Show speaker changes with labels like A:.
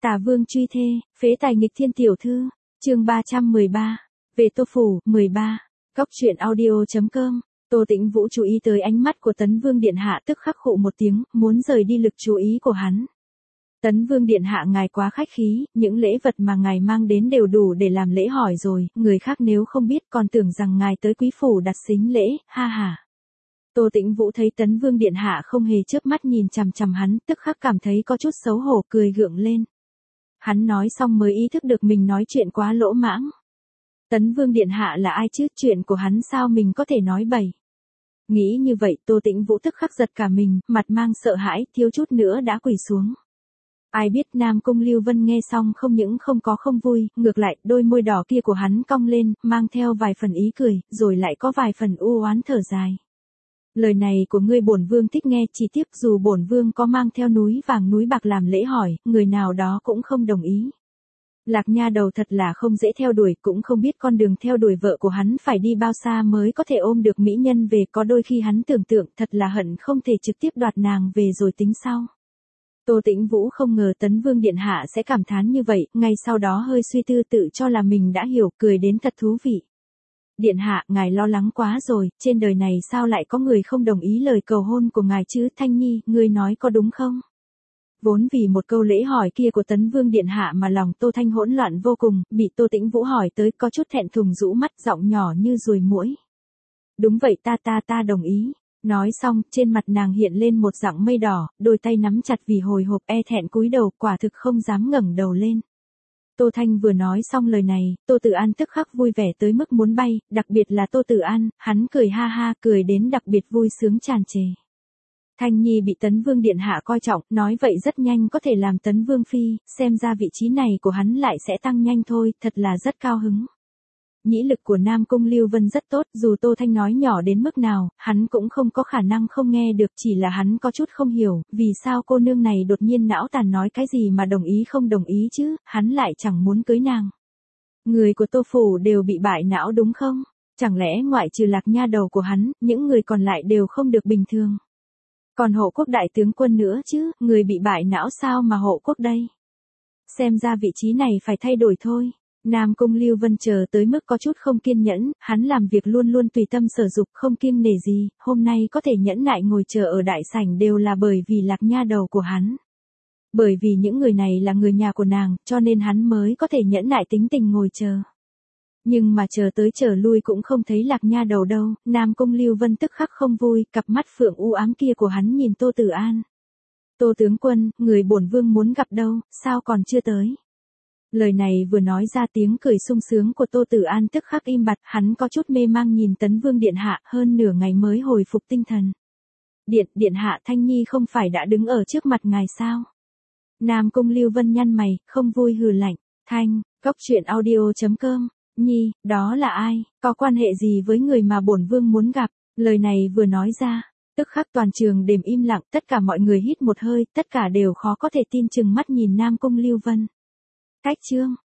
A: Tả Vương truy thê, phế tài nghịch thiên tiểu thư, chương 313, về Tô Phủ, 13, Góc truyện audio.com. Tô Tĩnh Vũ chú ý tới ánh mắt của Tấn Vương Điện Hạ tức khắc khụ một tiếng, muốn rời đi lực chú ý của hắn. Tấn Vương Điện Hạ ngài quá khách khí, những lễ vật mà ngài mang đến đều đủ để làm lễ hỏi rồi, người khác nếu không biết còn tưởng rằng ngài tới quý phủ đặt sính lễ, ha ha. Tô Tĩnh Vũ thấy Tấn Vương Điện Hạ không hề chớp mắt nhìn chằm chằm hắn, tức khắc cảm thấy có chút xấu hổ cười gượng lên. Hắn nói xong mới ý thức được mình nói chuyện quá lỗ mãng. Tấn Vương Điện Hạ là ai chứ, chuyện của hắn sao mình có thể nói bậy. Nghĩ như vậy Tô Tĩnh Vũ tức khắc giật cả mình, mặt mang sợ hãi, thiếu chút nữa đã quỳ xuống. Ai biết Nam Cung Lưu Vân nghe xong không những không có không vui, ngược lại đôi môi đỏ kia của hắn cong lên, mang theo vài phần ý cười, rồi lại có vài phần u oán thở dài. Lời này của ngươi bổn vương thích nghe, chỉ tiếc dù bổn vương có mang theo núi vàng núi bạc làm lễ hỏi, người nào đó cũng không đồng ý. Lạc nha đầu thật là không dễ theo đuổi, cũng không biết con đường theo đuổi vợ của hắn phải đi bao xa mới có thể ôm được mỹ nhân về, có đôi khi hắn tưởng tượng thật là hận không thể trực tiếp đoạt nàng về rồi tính sau. Tô Tĩnh Vũ không ngờ Tấn Vương Điện Hạ sẽ cảm thán như vậy, ngay sau đó hơi suy tư tự cho là mình đã hiểu, cười đến thật thú vị. Điện Hạ, ngài lo lắng quá rồi, trên đời này sao lại có người không đồng ý lời cầu hôn của ngài chứ, Thanh Nhi, ngươi nói có đúng không? Vốn vì một câu lễ hỏi kia của Tấn Vương Điện Hạ mà lòng Tô Thanh hỗn loạn vô cùng, bị Tô Tĩnh Vũ hỏi tới có chút thẹn thùng rũ mắt, giọng nhỏ như ruồi muỗi. Đúng vậy, ta đồng ý. Nói xong, trên mặt nàng hiện lên một dạng mây đỏ, đôi tay nắm chặt vì hồi hộp e thẹn cúi đầu, quả thực không dám ngẩng đầu lên. Tô Thanh vừa nói xong lời này, Tô Tử An tức khắc vui vẻ tới mức muốn bay, đặc biệt là Tô Tử An, hắn cười ha ha, cười đến đặc biệt vui sướng tràn trề. Thanh Nhi bị Tấn Vương Điện Hạ coi trọng, nói vậy rất nhanh có thể làm Tấn Vương Phi, xem ra vị trí này của hắn lại sẽ tăng nhanh thôi, thật là rất cao hứng. Nhĩ lực của Nam Cung Lưu Vân rất tốt, dù Tô Thanh nói nhỏ đến mức nào, hắn cũng không có khả năng không nghe được, chỉ là hắn có chút không hiểu, vì sao cô nương này đột nhiên não tàn nói cái gì mà đồng ý không đồng ý chứ, hắn lại chẳng muốn cưới nàng. Người của Tô Phủ đều bị bại não đúng không? Chẳng lẽ ngoại trừ Lạc nha đầu của hắn, những người còn lại đều không được bình thường? Còn Hộ Quốc đại tướng quân nữa chứ, người bị bại não sao mà Hộ Quốc đây? Xem ra vị trí này phải thay đổi thôi. Nam Cung Lưu Vân chờ tới mức có chút không kiên nhẫn, hắn làm việc luôn luôn tùy tâm sở dục không kiêng nể gì, hôm nay có thể nhẫn nại ngồi chờ ở đại sảnh đều là bởi vì Lạc nha đầu của hắn. Bởi vì những người này là người nhà của nàng, cho nên hắn mới có thể nhẫn nại tính tình ngồi chờ. Nhưng mà chờ tới chờ lui cũng không thấy Lạc nha đầu đâu, Nam Cung Lưu Vân tức khắc không vui, cặp mắt phượng u ám kia của hắn nhìn Tô Tử An. Tô tướng quân, người bổn vương muốn gặp đâu, sao còn chưa tới? Lời này vừa nói ra tiếng cười sung sướng của Tô Tử An tức khắc im bặt, hắn có chút mê mang nhìn Tấn Vương Điện Hạ, hơn nửa ngày mới hồi phục tinh thần. Điện Hạ, Thanh Nhi không phải đã đứng ở trước mặt ngài sao? Nam Cung Lưu Vân nhăn mày, không vui hừ lạnh, Thanh, Góc truyện audio.com, Nhi, đó là ai, có quan hệ gì với người mà bổn vương muốn gặp? Lời này vừa nói ra, tức khắc toàn trường đềm im lặng, tất cả mọi người hít một hơi, tất cả đều khó có thể tin chừng mắt nhìn Nam Cung Lưu Vân. Cách chương